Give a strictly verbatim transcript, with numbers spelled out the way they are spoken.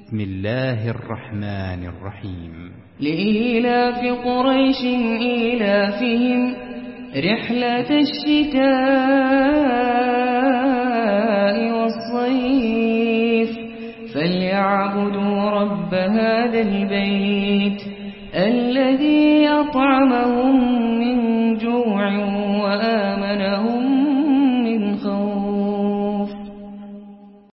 بسم الله الرحمن الرحيم لإيلاف قريش إيلافهم رحلة الشتاء والصيف فليعبدوا رب هذا البيت الذي أطعمهم